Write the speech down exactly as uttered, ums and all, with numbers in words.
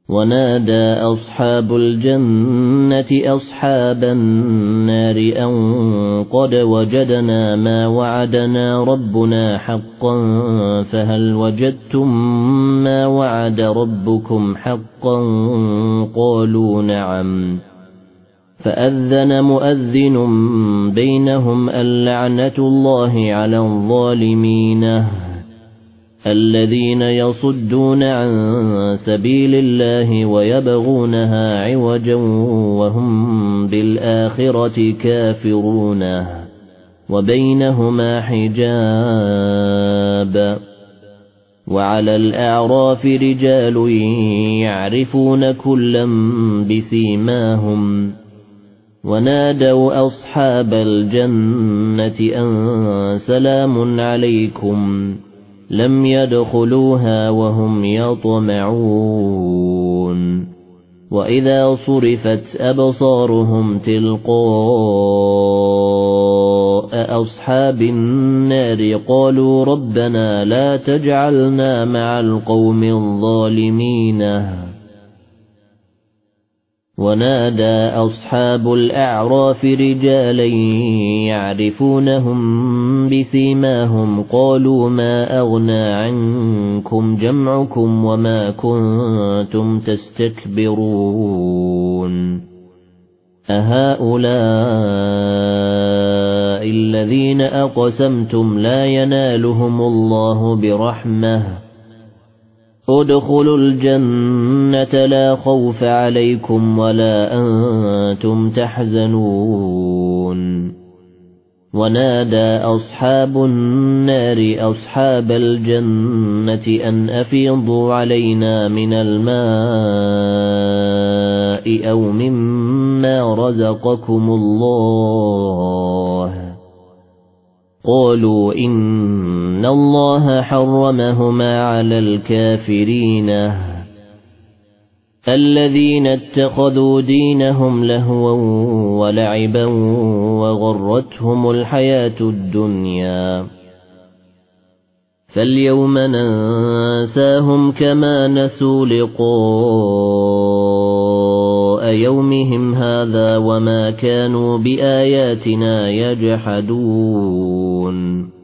ونادى أصحاب الجنة أصحاب النار أن قد وجدنا ما وعدنا ربنا حقا فهل وجدتم ما وعد ربكم حقا قالوا نعم فأذن مؤذن بينهم اللعنة الله على الظالمين الذين يصدون عن سبيل الله ويبغونها عوجا وهم بالآخرة كافرون وبينهما حجاب وعلى الأعراف رجال يعرفون كلا بسيماهم ونادوا أصحاب الجنة أن سلام عليكم لم يدخلوها وهم يطمعون وإذا صرفت أبصارهم تلقاء أصحاب النار قالوا ربنا لا تجعلنا مع القوم الظالمين ونادى أصحاب الأعراف رجالا يعرفونهم بسيماهم قالوا ما أغنى عنكم جمعكم وما كنتم تستكبرون أهؤلاء الذين أقسمتم لا ينالهم الله برحمة ادخلوا الجنة لا خوف عليكم ولا أنتم تحزنون ونادى أصحاب النار أصحاب الجنة أن أفيضوا علينا من الماء أو مما رزقكم الله قالوا إن الله حرمهما على الكافرين الذين اتخذوا دينهم لهوا ولعبا وغرتهم الحياة الدنيا فاليوم ننساهم كما نسوا لقاء يومهم هذا وما كانوا بآياتنا يجحدون